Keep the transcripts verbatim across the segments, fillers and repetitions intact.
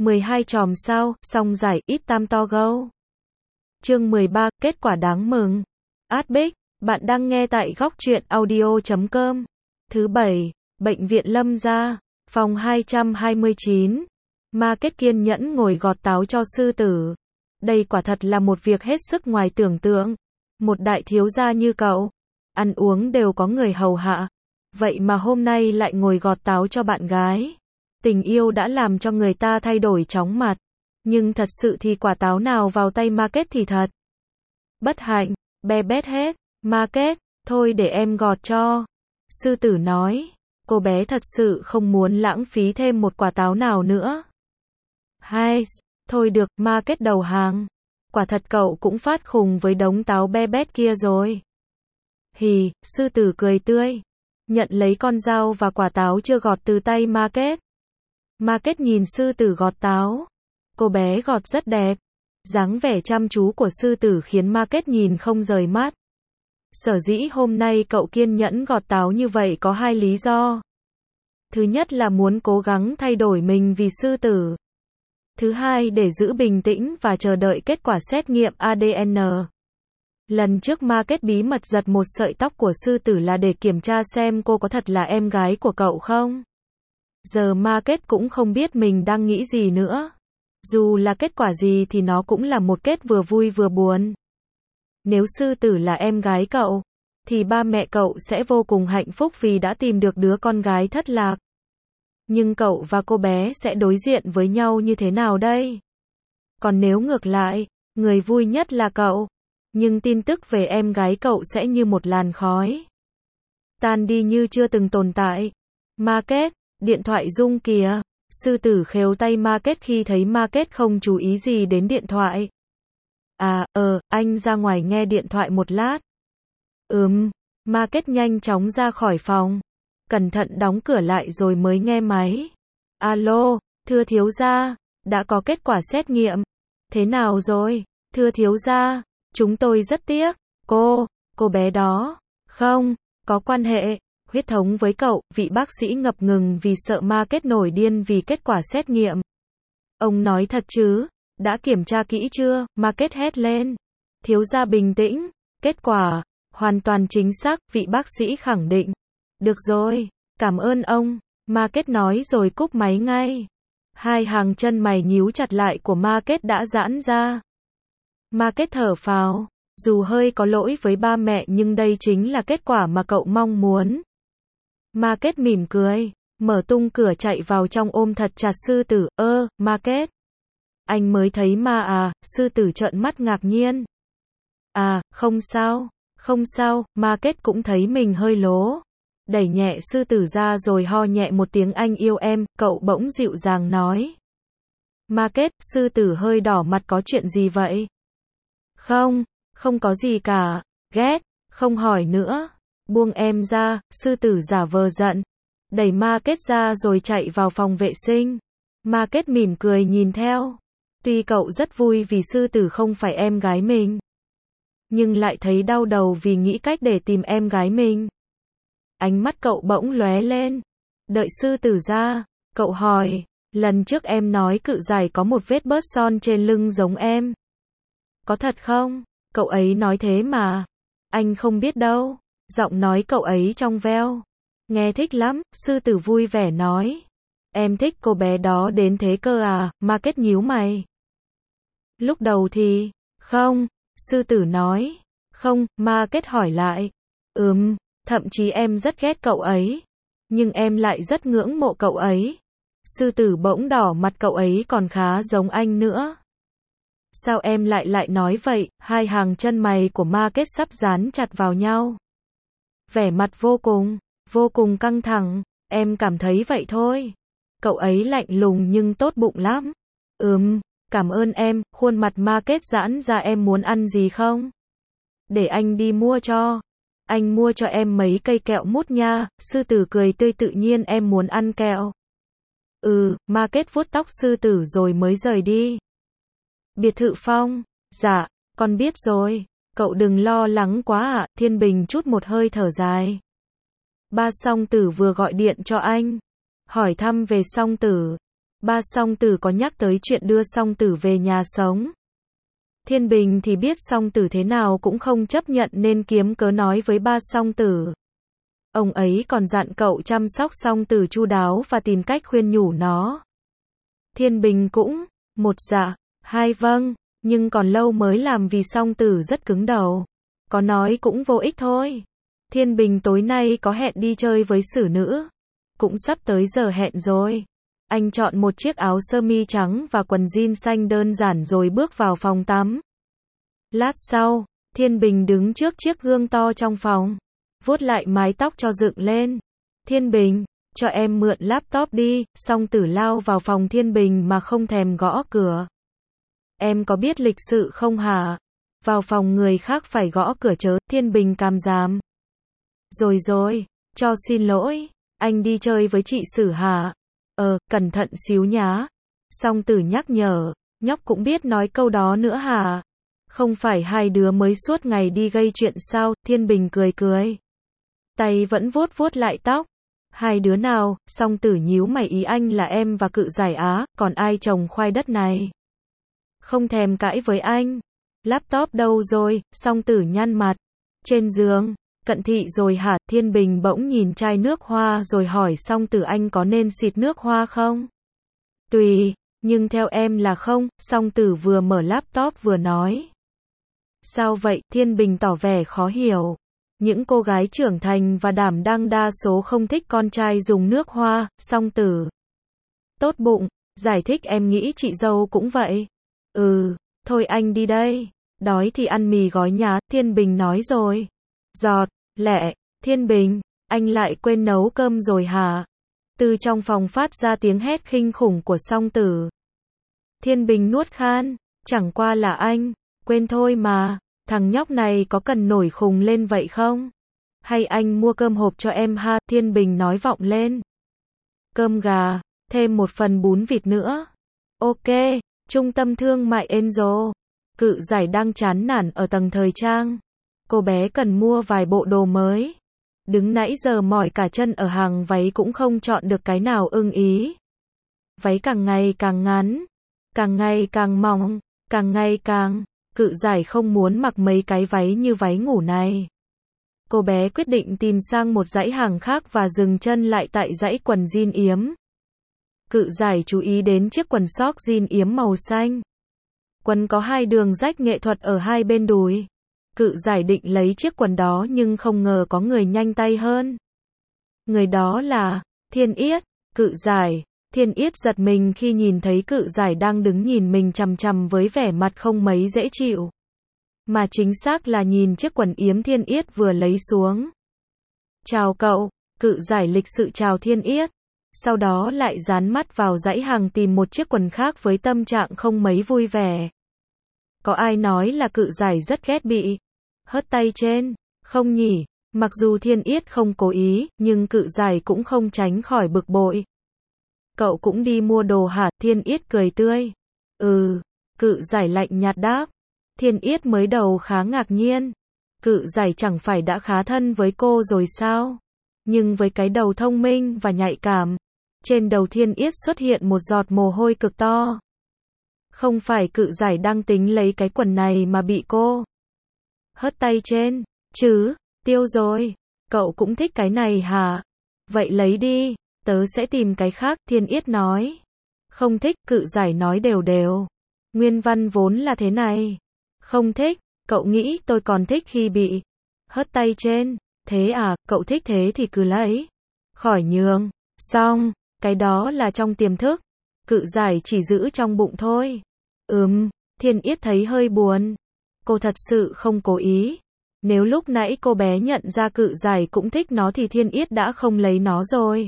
mười hai chòm sao, song giải, ít tam to go. Chương mười ba, kết quả đáng mừng. Adbic, bạn đang nghe tại góc truyện audio chấm com. Thứ bảy, Bệnh viện Lâm gia, phòng hai trăm hai mươi chín. Ma Kết kiên nhẫn ngồi gọt táo cho sư tử. Đây quả thật là một việc hết sức ngoài tưởng tượng. Một đại thiếu gia như cậu, ăn uống đều có người hầu hạ. Vậy mà hôm nay lại ngồi gọt táo cho bạn gái. Tình yêu đã làm cho người ta thay đổi chóng mặt. Nhưng thật sự thì quả táo nào vào tay Ma Kết thì thật bất hạnh, be bét hết. Ma Kết, thôi để em gọt cho. Sư tử nói, cô bé thật sự không muốn lãng phí thêm một quả táo nào nữa. Hai, thôi được, Ma Kết đầu hàng. Quả thật cậu cũng phát khùng với đống táo be bét kia rồi. Hì, sư tử cười tươi, nhận lấy con dao và quả táo chưa gọt từ tay Ma Kết. Ma Kết nhìn sư tử gọt táo. Cô bé gọt rất đẹp. Dáng vẻ chăm chú của sư tử khiến Ma Kết nhìn không rời mắt. Sở dĩ hôm nay cậu kiên nhẫn gọt táo như vậy có hai lý do. Thứ nhất là muốn cố gắng thay đổi mình vì sư tử. Thứ hai để giữ bình tĩnh và chờ đợi kết quả xét nghiệm a đê en. Lần trước Ma Kết bí mật giật một sợi tóc của sư tử là để kiểm tra xem cô có thật là em gái của cậu không. Giờ Ma Kết cũng không biết mình đang nghĩ gì nữa. Dù là kết quả gì thì nó cũng là một kết vừa vui vừa buồn. Nếu sư tử là em gái cậu, thì ba mẹ cậu sẽ vô cùng hạnh phúc vì đã tìm được đứa con gái thất lạc. Nhưng cậu và cô bé sẽ đối diện với nhau như thế nào đây? Còn nếu ngược lại, người vui nhất là cậu, nhưng tin tức về em gái cậu sẽ như một làn khói tan đi như chưa từng tồn tại. Ma Kết, điện thoại rung kìa. Sư tử khều tay Ma Kết khi thấy Ma Kết không chú ý gì đến điện thoại. À, ờ, anh ra ngoài nghe điện thoại một lát. Ừm, Ma Kết nhanh chóng ra khỏi phòng. Cẩn thận đóng cửa lại rồi mới nghe máy. Alo, thưa thiếu gia, đã có kết quả xét nghiệm. Thế nào rồi? Thưa thiếu gia, chúng tôi rất tiếc. Cô, cô bé đó, không, có quan hệ huyết thống với cậu. Vị bác sĩ ngập ngừng vì sợ Ma Kết nổi điên vì kết quả xét nghiệm. Ông nói thật chứ? Đã kiểm tra kỹ chưa? Ma Kết hét lên. Thiếu gia bình tĩnh. Kết quả hoàn toàn chính xác, vị bác sĩ khẳng định. Được rồi, cảm ơn ông. Ma Kết nói rồi cúp máy ngay. Hai hàng chân mày nhíu chặt lại của Ma Kết đã giãn ra. Ma Kết thở phào. Dù hơi có lỗi với ba mẹ nhưng đây chính là kết quả mà cậu mong muốn. Ma Kết mỉm cười, mở tung cửa chạy vào trong ôm thật chặt sư tử. Ơ, Ma Kết, anh mới thấy ma à? Sư tử trợn mắt ngạc nhiên. À, không sao, không sao. Ma Kết cũng thấy mình hơi lố. Đẩy nhẹ sư tử ra rồi ho nhẹ một tiếng anh yêu em, cậu bỗng dịu dàng nói. Ma Kết, sư tử hơi đỏ mặt, có chuyện gì vậy? Không, không có gì cả. Ghét, không hỏi nữa. Buông em ra, sư tử giả vờ giận. Đẩy Ma Kết ra rồi chạy vào phòng vệ sinh. Ma Kết mỉm cười nhìn theo. Tuy cậu rất vui vì sư tử không phải em gái mình, nhưng lại thấy đau đầu vì nghĩ cách để tìm em gái mình. Ánh mắt cậu bỗng lóe lên. Đợi sư tử ra, cậu hỏi, lần trước em nói cự giải có một vết bớt son trên lưng giống em. Có thật không? Cậu ấy nói thế mà. Anh không biết đâu. Giọng nói cậu ấy trong veo. Nghe thích lắm, sư tử vui vẻ nói. Em thích cô bé đó đến thế cơ à? Ma Kết nhíu mày. Lúc đầu thì, không, sư tử nói. Không, Ma Kết hỏi lại. Ừm, thậm chí em rất ghét cậu ấy. Nhưng em lại rất ngưỡng mộ cậu ấy. Sư tử bỗng đỏ mặt, cậu ấy còn khá giống anh nữa. Sao em lại lại nói vậy? Hai hàng chân mày của Ma Kết sắp dán chặt vào nhau. Vẻ mặt vô cùng, vô cùng căng thẳng. Em cảm thấy vậy thôi. Cậu ấy lạnh lùng nhưng tốt bụng lắm. Ừm, cảm ơn em. Khuôn mặt Ma Kết giãn ra. Em muốn ăn gì không? Để anh đi mua cho. Anh mua cho em mấy cây kẹo mút nha. Sư tử cười tươi, tự nhiên em muốn ăn kẹo. Ừ, Ma Kết vuốt tóc sư tử rồi mới rời đi. Biệt thự Phong. Dạ, con biết rồi. Cậu đừng lo lắng quá ạ. Thiên Bình chút một hơi thở dài. Ba Song Tử vừa gọi điện cho anh, hỏi thăm về Song Tử. ba Song Tử có nhắc tới chuyện đưa Song Tử về nhà sống. Thiên Bình thì biết Song Tử thế nào cũng không chấp nhận nên kiếm cớ nói với ba Song Tử. Ông ấy còn dặn cậu chăm sóc Song Tử chu đáo và tìm cách khuyên nhủ nó. Thiên Bình cũng, một dạ, hai vâng, nhưng còn lâu mới làm vì Song Tử rất cứng đầu. Có nói cũng vô ích thôi. Thiên Bình tối nay có hẹn đi chơi với xử nữ. Cũng sắp tới giờ hẹn rồi. Anh chọn một chiếc áo sơ mi trắng và quần jean xanh đơn giản rồi bước vào phòng tắm. Lát sau, Thiên Bình đứng trước chiếc gương to trong phòng. Vuốt lại mái tóc cho dựng lên. Thiên Bình, cho em mượn laptop đi. Song Tử lao vào phòng Thiên Bình mà không thèm gõ cửa. Em có biết lịch sự không hả? Vào phòng người khác phải gõ cửa chớ. Thiên Bình càm ràm. Rồi rồi, cho xin lỗi. Anh đi chơi với chị Sử hả? Ờ, cẩn thận xíu nhá. Song Tử nhắc nhở. Nhóc cũng biết nói câu đó nữa hả? Không phải hai đứa mới suốt ngày đi gây chuyện sao? Thiên Bình cười cười. Tay vẫn vuốt vuốt lại tóc. Hai đứa nào? Song Tử nhíu mày, ý anh là em và Cự Giải á, còn ai trồng khoai đất này? Không thèm cãi với anh. Laptop đâu rồi? Song Tử nhăn mặt. Trên giường. Cận thị rồi hả? Thiên Bình bỗng nhìn chai nước hoa rồi hỏi Song Tử, anh có nên xịt nước hoa không? Tùy, nhưng theo em là không. Song Tử vừa mở laptop vừa nói. Sao vậy? Thiên Bình tỏ vẻ khó hiểu. Những cô gái trưởng thành và đảm đang đa số không thích con trai dùng nước hoa. Song Tử tốt bụng, giải thích, em nghĩ chị dâu cũng vậy. Ừ, thôi anh đi đây. Đói thì ăn mì gói nhá. Thiên Bình nói rồi. Giọt, lẹ, Thiên Bình, anh lại quên nấu cơm rồi hả? Từ trong phòng phát ra tiếng hét kinh khủng của Song Tử. Thiên Bình nuốt khan, chẳng qua là anh, quên thôi mà, thằng nhóc này có cần nổi khùng lên vậy không? Hay anh mua cơm hộp cho em ha? Thiên Bình nói vọng lên. Cơm gà, thêm một phần bún vịt nữa. Ok, trung tâm thương mại Enzo. Cự Giải đang chán nản ở tầng thời trang. Cô bé cần mua vài bộ đồ mới. Đứng nãy giờ mỏi cả chân ở hàng váy cũng không chọn được cái nào ưng ý. Váy càng ngày càng ngắn, càng ngày càng mỏng, càng ngày càng... Cự Giải không muốn mặc mấy cái váy như váy ngủ này. Cô bé quyết định tìm sang một dãy hàng khác và dừng chân lại tại dãy quần jean yếm. Cự Giải chú ý đến chiếc quần sóc jean yếm màu xanh. Quần có hai đường rách nghệ thuật ở hai bên đùi. Cự Giải định lấy chiếc quần đó nhưng không ngờ có người nhanh tay hơn. Người đó là Thiên Yết. Cự Giải. Thiên Yết giật mình khi nhìn thấy Cự Giải đang đứng nhìn mình chằm chằm với vẻ mặt không mấy dễ chịu. Mà chính xác là nhìn chiếc quần yếm Thiên Yết vừa lấy xuống. Chào cậu. Cự Giải lịch sự chào Thiên Yết. Sau đó lại dán mắt vào dãy hàng tìm một chiếc quần khác với tâm trạng không mấy vui vẻ. Có ai nói là Cự Giải rất ghét bị hất tay trên, không nhỉ? Mặc dù Thiên Yết không cố ý, nhưng Cự Giải cũng không tránh khỏi bực bội. Cậu cũng đi mua đồ hả? Thiên Yết cười tươi. Ừ, Cự Giải lạnh nhạt đáp. Thiên Yết mới đầu khá ngạc nhiên. Cự Giải chẳng phải đã khá thân với cô rồi sao? Nhưng với cái đầu thông minh và nhạy cảm, trên đầu Thiên Yết xuất hiện một giọt mồ hôi cực to. Không phải Cự Giải đang tính lấy cái quần này mà bị cô hất tay trên, chứ? Tiêu rồi. Cậu cũng thích cái này hả? Vậy lấy đi, tớ sẽ tìm cái khác. Thiên Yết nói. Không thích. Cự Giải nói đều đều. Nguyên văn vốn là thế này. Không thích. Cậu nghĩ tôi còn thích khi bị hất tay trên. Thế à? Cậu thích thế thì cứ lấy. Khỏi nhường. Xong. Cái đó là trong tiềm thức. Cự Giải chỉ giữ trong bụng thôi. Ừm. Thiên Yết thấy hơi buồn. Cô thật sự không cố ý. Nếu lúc nãy cô bé nhận ra Cự Giải cũng thích nó thì Thiên Yết đã không lấy nó rồi.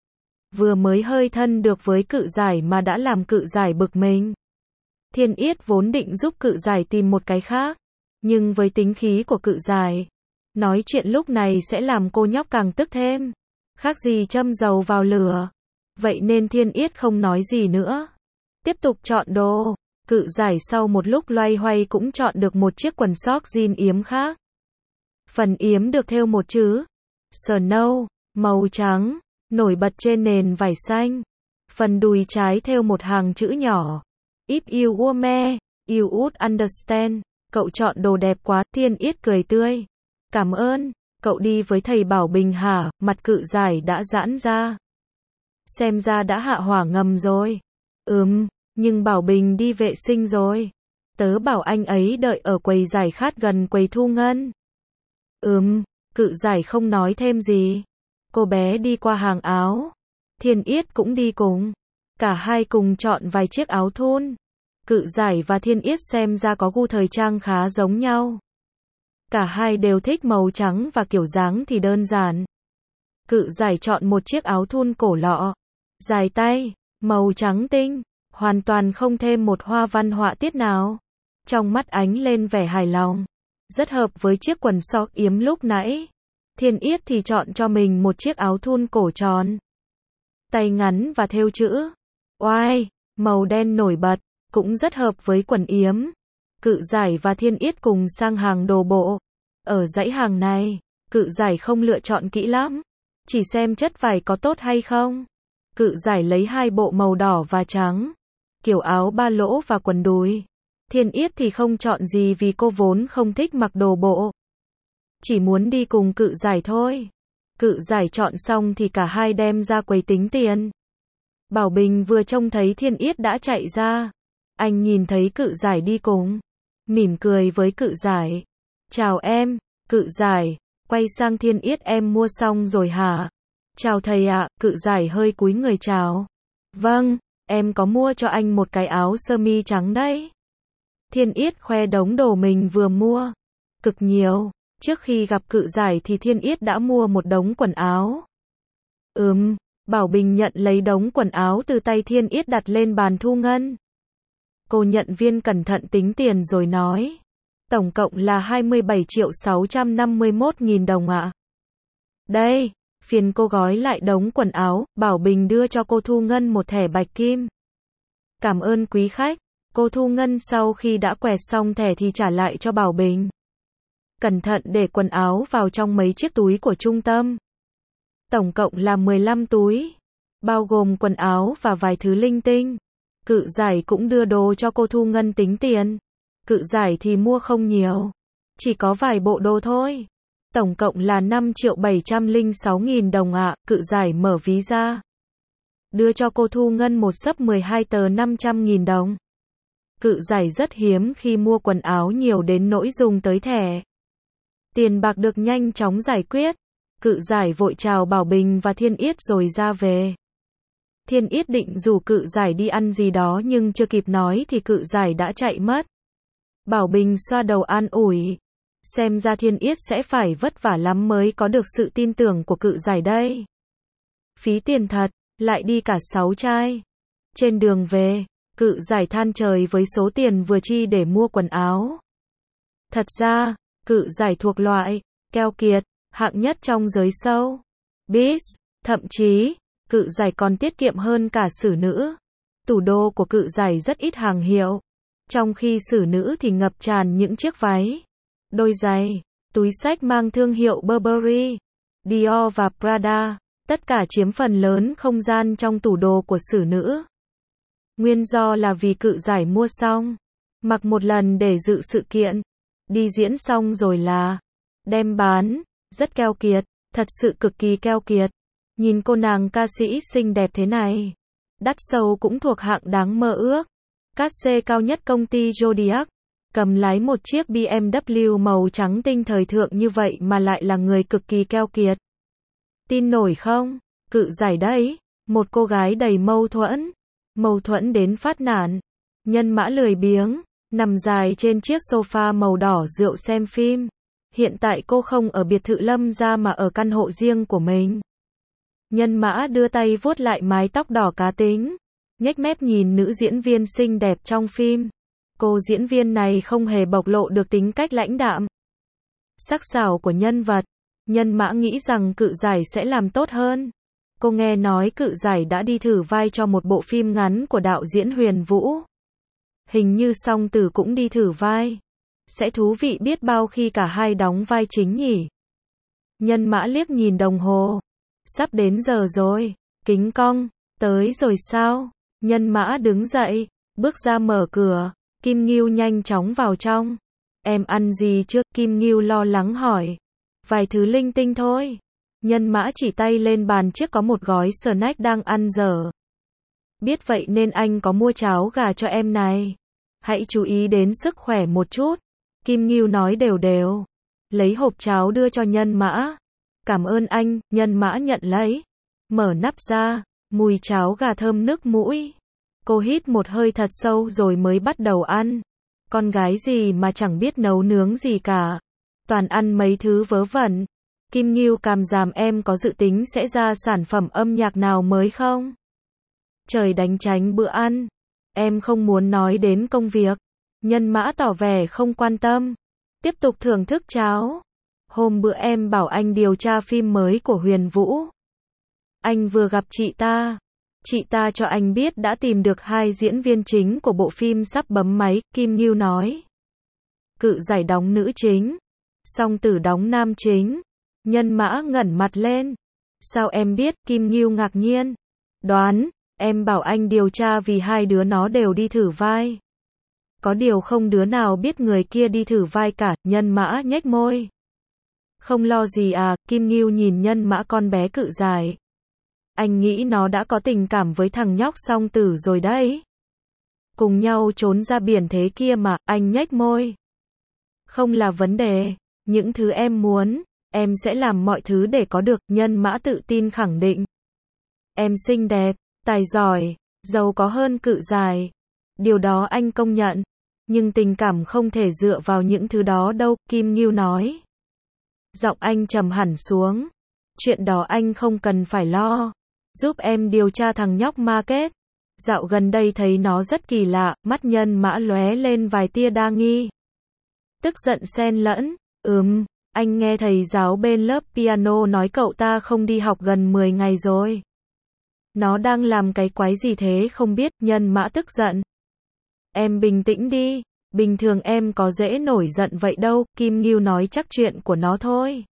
Vừa mới hơi thân được với Cự Giải mà đã làm Cự Giải bực mình. Thiên Yết vốn định giúp Cự Giải tìm một cái khác. Nhưng với tính khí của Cự Giải, nói chuyện lúc này sẽ làm cô nhóc càng tức thêm. Khác gì châm dầu vào lửa. Vậy nên Thiên Yết không nói gì nữa. Tiếp tục chọn đồ. Cự Giải sau một lúc loay hoay cũng chọn được một chiếc quần sóc jean yếm khác. Phần yếm được thêu một chữ sờ nâu, màu trắng, nổi bật trên nền vải xanh. Phần đùi trái thêu một hàng chữ nhỏ. If you were me, you would understand. Cậu chọn đồ đẹp quá, Thiên Yết cười tươi. Cảm ơn, cậu đi với thầy Bảo Bình hả? Mặt Cự Giải đã giãn ra. Xem ra đã hạ hỏa ngầm rồi. Ừm, nhưng Bảo Bình đi vệ sinh rồi. Tớ bảo anh ấy đợi ở quầy giải khát gần quầy thu ngân. Ừm, Cự Giải không nói thêm gì. Cô bé đi qua hàng áo. Thiên Yết cũng đi cùng. Cả hai cùng chọn vài chiếc áo thun. Cự Giải và Thiên Yết xem ra có gu thời trang khá giống nhau. Cả hai đều thích màu trắng và kiểu dáng thì đơn giản. Cự Giải chọn một chiếc áo thun cổ lọ, dài tay, màu trắng tinh, hoàn toàn không thêm một hoa văn họa tiết nào. Trong mắt ánh lên vẻ hài lòng. Rất hợp với chiếc quần sọc yếm lúc nãy. Thiên Yết thì chọn cho mình một chiếc áo thun cổ tròn, tay ngắn và thêu chữ oai, màu đen nổi bật, cũng rất hợp với quần yếm. Cự Giải và Thiên Yết cùng sang hàng đồ bộ. Ở dãy hàng này, Cự Giải không lựa chọn kỹ lắm, chỉ xem chất vải có tốt hay không. Cự Giải lấy hai bộ màu đỏ và trắng, kiểu áo ba lỗ và quần đùi. Thiên Yết thì không chọn gì vì cô vốn không thích mặc đồ bộ, chỉ muốn đi cùng Cự Giải thôi. Cự Giải chọn xong thì cả hai đem ra quầy tính tiền. Bảo Bình vừa trông thấy Thiên Yết đã chạy ra. Anh nhìn thấy Cự Giải đi cùng, mỉm cười với Cự Giải. Chào em. Cự Giải quay sang Thiên Yết, em mua xong rồi hả? Chào thầy ạ. Cự Giải hơi cúi người chào. Vâng, em có mua cho anh một cái áo sơ mi trắng đấy. Thiên Yết khoe đống đồ mình vừa mua. Cực nhiều. Trước khi gặp Cự Giải thì Thiên Yết đã mua một đống quần áo. Ừm, Bảo Bình nhận lấy đống quần áo từ tay Thiên Yết đặt lên bàn thu ngân. Cô nhận viên cẩn thận tính tiền rồi nói. Tổng cộng là hai mươi bảy triệu sáu trăm năm mươi mốt nghìn đồng ạ. Đây, phiền cô gói lại đống quần áo. Bảo Bình đưa cho cô thu ngân một thẻ bạch kim. Cảm ơn quý khách. Cô thu ngân sau khi đã quẹt xong thẻ thì trả lại cho Bảo Bình. Cẩn thận để quần áo vào trong mấy chiếc túi của trung tâm. Tổng cộng là mười lăm túi, bao gồm quần áo và vài thứ linh tinh. Cự Giải cũng đưa đồ cho cô thu ngân tính tiền. Cự Giải thì mua không nhiều, chỉ có vài bộ đồ thôi. Tổng cộng là năm triệu bảy trăm lẻ sáu nghìn đồng ạ. Cự Giải mở ví ra, đưa cho cô thu ngân một xấp mười hai tờ năm trăm nghìn đồng. Cự Giải rất hiếm khi mua quần áo nhiều đến nỗi dùng tới thẻ. Tiền bạc được nhanh chóng giải quyết. Cự Giải vội chào Bảo Bình và Thiên Yết rồi ra về. Thiên Yết định rủ Cự Giải đi ăn gì đó nhưng chưa kịp nói thì Cự Giải đã chạy mất. Bảo Bình xoa đầu an ủi. Xem ra Thiên Yết sẽ phải vất vả lắm mới có được sự tin tưởng của Cự Giải đây. Phí tiền thật, lại đi cả sáu chai. Trên đường về, Cự Giải than trời với số tiền vừa chi để mua quần áo. Thật ra, Cự Giải thuộc loại keo kiệt, hạng nhất trong giới show biz. Thậm chí, Cự Giải còn tiết kiệm hơn cả xử nữ. Tủ đồ của Cự Giải rất ít hàng hiệu, trong khi xử nữ thì ngập tràn những chiếc váy, đôi giày, túi xách mang thương hiệu Burberry, Dior và Prada. Tất cả chiếm phần lớn không gian trong tủ đồ của xử nữ. Nguyên do là vì Cự Giải mua xong, mặc một lần để dự sự kiện, đi diễn xong rồi là đem bán. Rất keo kiệt, thật sự cực kỳ keo kiệt. Nhìn cô nàng ca sĩ xinh đẹp thế này, đắt sâu cũng thuộc hạng đáng mơ ước. Cát xê cao nhất công ty Zodiac, cầm lái một chiếc bê em vê màu trắng tinh thời thượng như vậy mà lại là người cực kỳ keo kiệt. Tin nổi không? Cự Giải đấy, một cô gái đầy mâu thuẫn, mâu thuẫn đến phát nản. Nhân mã lười biếng, nằm dài trên chiếc sofa màu đỏ rượu xem phim. Hiện tại cô không ở biệt thự Lâm gia mà ở căn hộ riêng của mình. Nhân mã đưa tay vuốt lại mái tóc đỏ cá tính, nhếch mép nhìn nữ diễn viên xinh đẹp trong phim. Cô diễn viên này không hề bộc lộ được tính cách lãnh đạm, sắc sảo của nhân vật. Nhân mã nghĩ rằng Cự Giải sẽ làm tốt hơn. Cô nghe nói Cự Giải đã đi thử vai cho một bộ phim ngắn của đạo diễn Huyền Vũ. Hình như Song Tử cũng đi thử vai. Sẽ thú vị biết bao khi cả hai đóng vai chính nhỉ. Nhân mã liếc nhìn đồng hồ. Sắp đến giờ rồi. Kính cong. Tới rồi sao? Nhân Mã đứng dậy, bước ra mở cửa, Kim Ngưu nhanh chóng vào trong. Em ăn gì chưa? Kim Ngưu lo lắng hỏi. Vài thứ linh tinh thôi. Nhân Mã chỉ tay lên bàn trước có một gói snack đang ăn dở. Biết vậy nên anh có mua cháo gà cho em này. Hãy chú ý đến sức khỏe một chút. Kim Ngưu nói đều đều. Lấy hộp cháo đưa cho Nhân Mã. Cảm ơn anh, Nhân Mã nhận lấy. Mở nắp ra, mùi cháo gà thơm nức mũi. Cô hít một hơi thật sâu rồi mới bắt đầu ăn. Con gái gì mà chẳng biết nấu nướng gì cả. Toàn ăn mấy thứ vớ vẩn. Kim Ngưu cảm giảm em có dự tính sẽ ra sản phẩm âm nhạc nào mới không? Trời đánh tránh bữa ăn. Em không muốn nói đến công việc. Nhân Mã tỏ vẻ không quan tâm. Tiếp tục thưởng thức cháo. Hôm bữa em bảo anh điều tra phim mới của Huyền Vũ. Anh vừa gặp chị ta. Chị ta cho anh biết đã tìm được hai diễn viên chính của bộ phim sắp bấm máy, Kim Ngưu nói. Cự giải đóng nữ chính. Song Tử đóng nam chính. Nhân Mã ngẩng mặt lên. Sao em biết? Kim Ngưu ngạc nhiên. Đoán, em bảo anh điều tra vì hai đứa nó đều đi thử vai. Có điều không đứa nào biết người kia đi thử vai cả, Nhân Mã nhếch môi. Không lo gì à, Kim Ngưu nhìn Nhân Mã con bé cự giải. Anh nghĩ nó đã có tình cảm với thằng nhóc Song Tử rồi đấy. Cùng nhau trốn ra biển thế kia mà, anh nhếch môi. Không là vấn đề, những thứ em muốn, em sẽ làm mọi thứ để có được, Nhân Mã tự tin khẳng định. Em xinh đẹp, tài giỏi, giàu có hơn cự giải. Điều đó anh công nhận. Nhưng tình cảm không thể dựa vào những thứ đó đâu, Kim Ngưu nói. Giọng anh trầm hẳn xuống. Chuyện đó anh không cần phải lo. Giúp em điều tra thằng nhóc Market. Dạo gần đây thấy nó rất kỳ lạ, mắt Nhân Mã lóe lên vài tia đa nghi. Tức giận xen lẫn, ừm, anh nghe thầy giáo bên lớp piano nói cậu ta không đi học gần mười ngày rồi. Nó đang làm cái quái gì thế không biết, Nhân Mã tức giận. Em bình tĩnh đi, bình thường em có dễ nổi giận vậy đâu, Kim Ngưu nói chắc chuyện của nó thôi.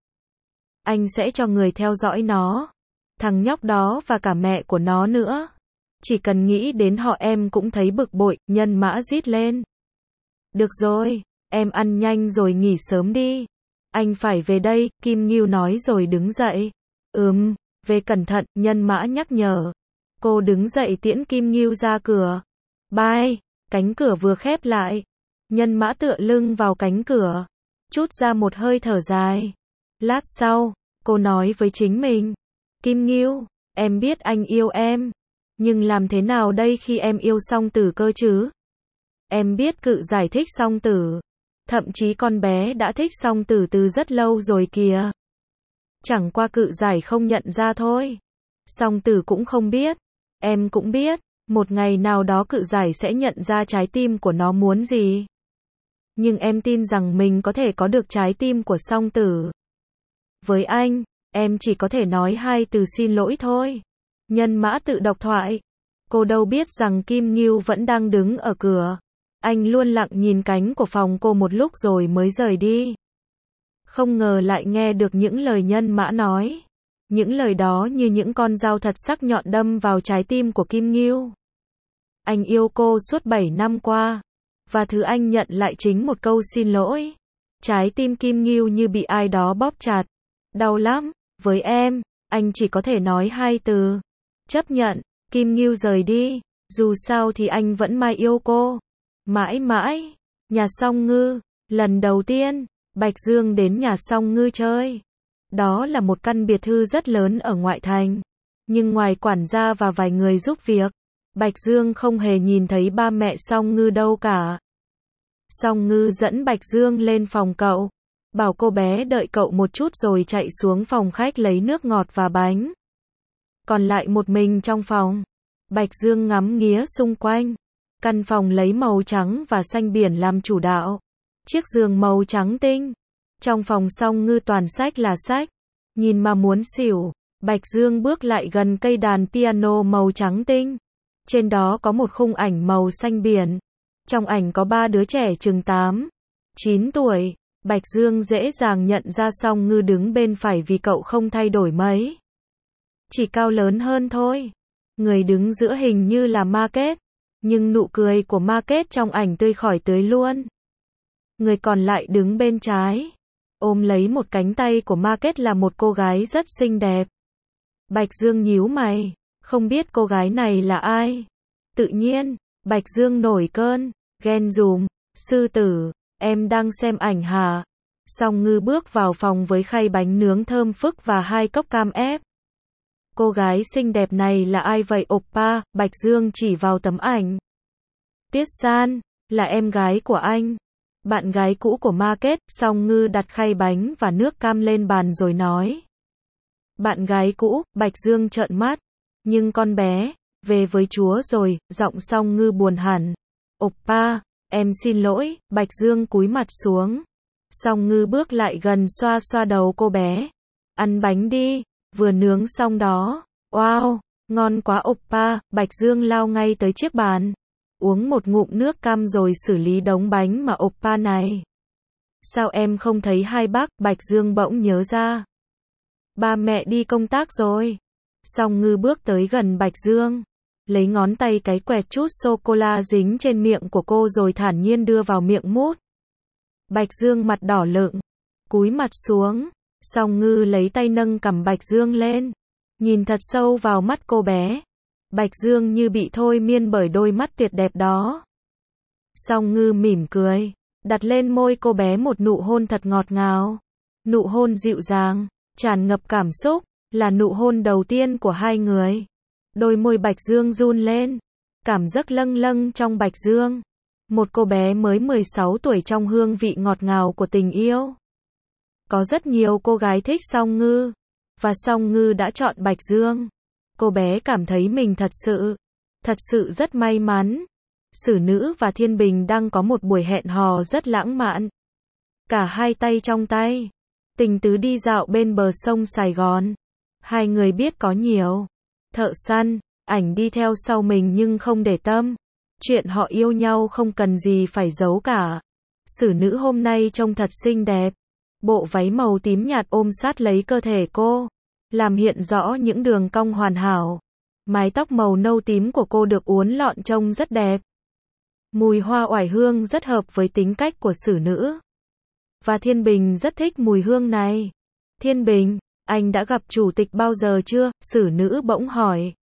Anh sẽ cho người theo dõi nó. Thằng nhóc đó và cả mẹ của nó nữa. Chỉ cần nghĩ đến họ em cũng thấy bực bội, Nhân Mã rít lên. Được rồi, em ăn nhanh rồi nghỉ sớm đi. Anh phải về đây, Kim Ngưu nói rồi đứng dậy. Ừm, về cẩn thận, Nhân Mã nhắc nhở. Cô đứng dậy tiễn Kim Ngưu ra cửa. Bye, cánh cửa vừa khép lại. Nhân Mã tựa lưng vào cánh cửa. Trút ra một hơi thở dài. Lát sau, cô nói với chính mình. Kim Ngưu, em biết anh yêu em. Nhưng làm thế nào đây khi em yêu Song Tử cơ chứ? Em biết cự giải thích Song Tử. Thậm chí con bé đã thích Song Tử từ rất lâu rồi kìa. Chẳng qua cự giải không nhận ra thôi. Song Tử cũng không biết. Em cũng biết, một ngày nào đó cự giải sẽ nhận ra trái tim của nó muốn gì. Nhưng em tin rằng mình có thể có được trái tim của Song Tử. Với anh, em chỉ có thể nói hai từ xin lỗi thôi. Nhân Mã tự độc thoại. Cô đâu biết rằng Kim Ngưu vẫn đang đứng ở cửa. Anh luôn lặng nhìn cánh của phòng cô một lúc rồi mới rời đi. Không ngờ lại nghe được những lời Nhân Mã nói. Những lời đó như những con dao thật sắc nhọn đâm vào trái tim của Kim Ngưu. Anh yêu cô suốt bảy năm qua. Và thứ anh nhận lại chính một câu xin lỗi. Trái tim Kim Ngưu như bị ai đó bóp chặt. Đau lắm. Với em, anh chỉ có thể nói hai từ. Chấp nhận. Kim Ngưu rời đi. Dù sao thì anh vẫn mãi yêu cô. Mãi mãi. Nhà Song Ngư. Lần đầu tiên, Bạch Dương đến nhà Song Ngư chơi. Đó là một căn biệt thự rất lớn ở ngoại thành. Nhưng ngoài quản gia và vài người giúp việc, Bạch Dương không hề nhìn thấy ba mẹ Song Ngư đâu cả. Song Ngư dẫn Bạch Dương lên phòng cậu. Bảo cô bé đợi cậu một chút rồi chạy xuống phòng khách lấy nước ngọt và bánh. Còn lại một mình trong phòng. Bạch Dương ngắm nghía xung quanh. Căn phòng lấy màu trắng và xanh biển làm chủ đạo. Chiếc giường màu trắng tinh. Trong phòng Song Ngư toàn sách là sách. Nhìn mà muốn xỉu. Bạch Dương bước lại gần cây đàn piano màu trắng tinh. Trên đó có một khung ảnh màu xanh biển. Trong ảnh có ba đứa trẻ chừng tám, chín tuổi. Bạch Dương dễ dàng nhận ra Song Ngư đứng bên phải vì cậu không thay đổi mấy. Chỉ cao lớn hơn thôi. Người đứng giữa hình như là Market, nhưng nụ cười của Market trong ảnh tươi khỏi tươi luôn. Người còn lại đứng bên trái, ôm lấy một cánh tay của Market là một cô gái rất xinh đẹp. Bạch Dương nhíu mày, không biết cô gái này là ai. Tự nhiên, Bạch Dương nổi cơn ghen dùm, sư tử, em đang xem ảnh hả? Song Ngư bước vào phòng với khay bánh nướng thơm phức và hai cốc cam ép. Cô gái xinh đẹp này là ai vậy oppa? Bạch Dương chỉ vào tấm ảnh. Tiết San, là em gái của anh. Bạn gái cũ của Market. Song Ngư đặt khay bánh và nước cam lên bàn rồi nói. Bạn gái cũ, Bạch Dương trợn mắt. Nhưng con bé, về với Chúa rồi, giọng Song Ngư buồn hẳn. Oppa, em xin lỗi, Bạch Dương cúi mặt xuống. Song Ngư bước lại gần xoa xoa đầu cô bé. Ăn bánh đi, vừa nướng xong đó. Wow, ngon quá oppa, Bạch Dương lao ngay tới chiếc bàn. Uống một ngụm nước cam rồi xử lý đống bánh mà oppa này. Sao em không thấy hai bác? Bạch Dương bỗng nhớ ra. Ba mẹ đi công tác rồi. Song Ngư bước tới gần Bạch Dương, lấy ngón tay cái quẹt chút sô-cô-la dính trên miệng của cô rồi thản nhiên đưa vào miệng mút. Bạch Dương mặt đỏ lựng, cúi mặt xuống. Song Ngư lấy tay nâng cằm Bạch Dương lên, nhìn thật sâu vào mắt cô bé. Bạch Dương như bị thôi miên bởi đôi mắt tuyệt đẹp đó. Song Ngư mỉm cười, đặt lên môi cô bé một nụ hôn thật ngọt ngào. Nụ hôn dịu dàng, tràn ngập cảm xúc, là nụ hôn đầu tiên của hai người. Đôi môi Bạch Dương run lên, cảm giác lâng lâng trong Bạch Dương. Một cô bé mới mười sáu tuổi trong hương vị ngọt ngào của tình yêu. Có rất nhiều cô gái thích Song Ngư, và Song Ngư đã chọn Bạch Dương. Cô bé cảm thấy mình thật sự, thật sự rất may mắn. Sử Nữ và Thiên Bình đang có một buổi hẹn hò rất lãng mạn. Cả hai tay trong tay, tình tứ đi dạo bên bờ sông Sài Gòn. Hai người biết có nhiều thợ săn, ảnh đi theo sau mình nhưng không để tâm. Chuyện họ yêu nhau không cần gì phải giấu cả. Sử Nữ hôm nay trông thật xinh đẹp. Bộ váy màu tím nhạt ôm sát lấy cơ thể cô, làm hiện rõ những đường cong hoàn hảo. Mái tóc màu nâu tím của cô được uốn lọn trông rất đẹp. Mùi hoa oải hương rất hợp với tính cách của Sử Nữ. Và Thiên Bình rất thích mùi hương này. Thiên Bình, anh đã gặp chủ tịch bao giờ chưa? Sử Nữ bỗng hỏi.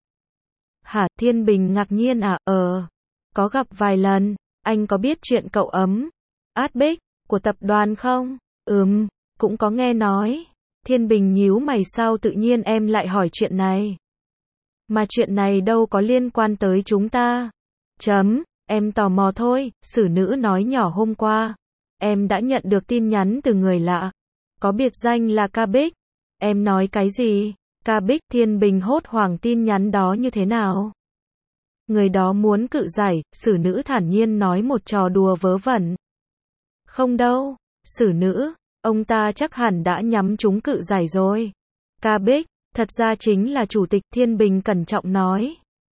Hả? Thiên Bình ngạc nhiên à? Ờ, có gặp vài lần. Anh có biết chuyện cậu ấm Át Bích của tập đoàn không? Ừm, cũng có nghe nói. Thiên Bình nhíu mày, sao tự nhiên em lại hỏi chuyện này? Mà chuyện này đâu có liên quan tới chúng ta. Chấm, em tò mò thôi. Sử Nữ nói nhỏ, hôm qua em đã nhận được tin nhắn từ người lạ, có biệt danh là Ca Bích. Em nói cái gì? Ca Bích? Thiên Bình hốt hoảng, tin nhắn đó như thế nào? Người đó muốn cự giải. Sử Nữ thản nhiên nói, một trò đùa vớ vẩn. Không đâu. Sử Nữ, ông ta chắc hẳn đã nhắm trúng cự giải rồi. Ca Bích, thật ra chính là chủ tịch. Thiên Bình cẩn trọng nói.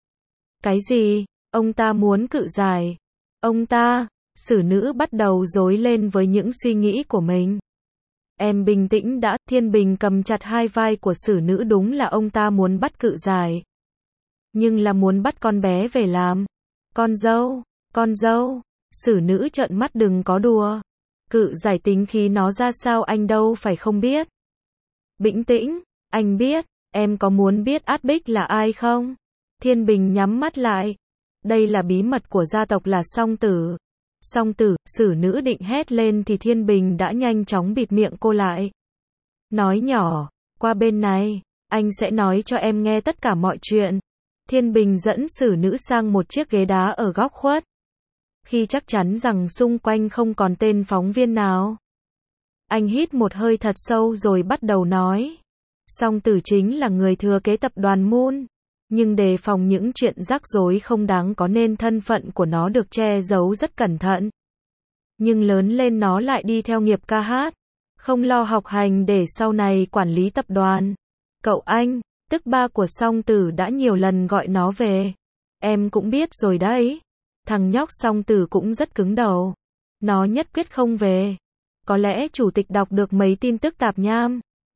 Cái gì? Ông ta muốn cự giải? Ông ta? Sử Nữ bắt đầu rối lên với những suy nghĩ của mình. Em bình tĩnh đã. Thiên Bình cầm chặt hai vai của Sử Nữ, đúng là ông ta muốn bắt cự giải. Nhưng là muốn bắt con bé về làm con dâu. Con dâu? Sử Nữ trợn mắt, đừng có đùa. Cự giải tính khí nó ra sao anh đâu phải không biết. Bình tĩnh, anh biết. Em có muốn biết Át Bích là ai không? Thiên Bình nhắm mắt lại. Đây là bí mật của gia tộc, là Song Tử. Song Tử? Sử Nữ định hét lên thì Thiên Bình đã nhanh chóng bịt miệng cô lại. Nói nhỏ, qua bên này, anh sẽ nói cho em nghe tất cả mọi chuyện. Thiên Bình dẫn Sử Nữ sang một chiếc ghế đá ở góc khuất. Khi chắc chắn rằng xung quanh không còn tên phóng viên nào, anh hít một hơi thật sâu rồi bắt đầu nói. Song Tử chính là người thừa kế tập đoàn Moon, nhưng đề phòng những chuyện rắc rối không đáng có nên thân phận của nó được che giấu rất cẩn thận. Nhưng lớn lên nó lại đi theo nghiệp ca hát, không lo học hành để sau này quản lý tập đoàn. Cậu anh, tức ba của Song Tử, đã nhiều lần gọi nó về. Em cũng biết rồi đấy. Thằng nhóc Song Tử cũng rất cứng đầu. Nó nhất quyết không về. Có lẽ chủ tịch đọc được mấy tin tức tạp nham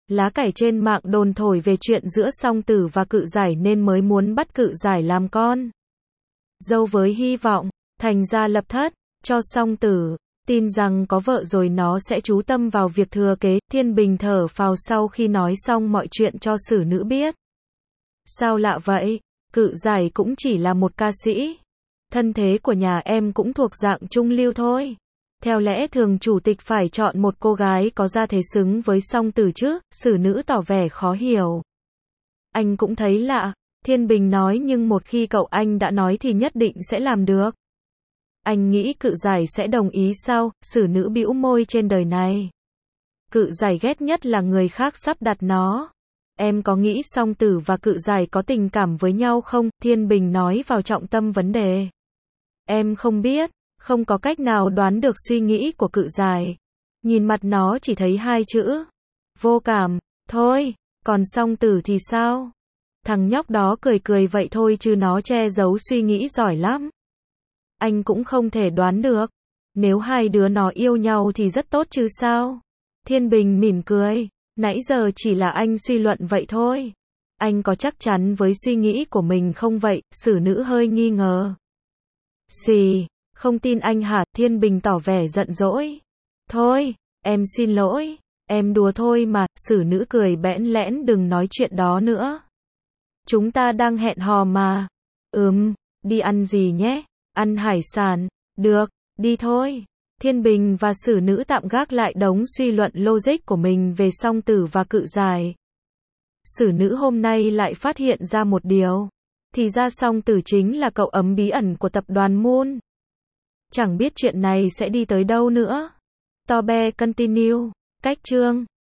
Lá cải trên mạng đồn thổi về chuyện giữa song tử và cự giải nên mới muốn bắt cự giải làm con dâu với hy vọng thành gia lập thất cho song tử, tin rằng có vợ rồi nó sẽ chú tâm vào việc thừa kế. Thiên Bình thở phào sau khi nói xong mọi chuyện cho xử nữ biết. Sao lạ vậy? Cự giải cũng chỉ là một ca sĩ. Thân thế của nhà em cũng thuộc dạng trung lưu thôi. Theo lẽ thường chủ tịch phải chọn một cô gái có gia thế xứng với song tử chứ, xử nữ tỏ vẻ khó hiểu. Anh cũng thấy lạ, Thiên Bình nói, nhưng một khi cậu anh đã nói thì nhất định sẽ làm được. Anh nghĩ cự giải sẽ đồng ý sao? Xử nữ bĩu môi, trên đời này. Cự giải ghét nhất là người khác sắp đặt nó. Em có nghĩ song tử và cự giải có tình cảm với nhau không? Thiên Bình nói vào trọng tâm vấn đề. Em không biết, không có cách nào đoán được suy nghĩ của cự giải. Nhìn mặt nó chỉ thấy hai chữ. Vô cảm, thôi, còn song tử thì sao? Thằng nhóc đó cười cười vậy thôi chứ nó che giấu suy nghĩ giỏi lắm. Anh cũng không thể đoán được. Nếu hai đứa nó yêu nhau thì rất tốt chứ sao? Thiên Bình mỉm cười. Nãy giờ chỉ là anh suy luận vậy thôi. Anh có chắc chắn với suy nghĩ của mình không vậy? Xử nữ hơi nghi ngờ. Xì, không tin anh hả? Thiên Bình tỏ vẻ giận dỗi. Thôi, em xin lỗi. Em đùa thôi mà. Xử nữ cười bẽn lẽn, đừng nói chuyện đó nữa. Chúng ta đang hẹn hò mà. Ừm, đi ăn gì nhé? Ăn hải sản. Được, đi thôi. Thiên Bình và xử nữ tạm gác lại đống suy luận logic của mình về song tử và cự giải. Xử nữ hôm nay lại phát hiện ra một điều. Thì ra song tử chính là cậu ấm bí ẩn của tập đoàn Moon. Chẳng biết chuyện này sẽ đi tới đâu nữa. Tobe continue. Cách chương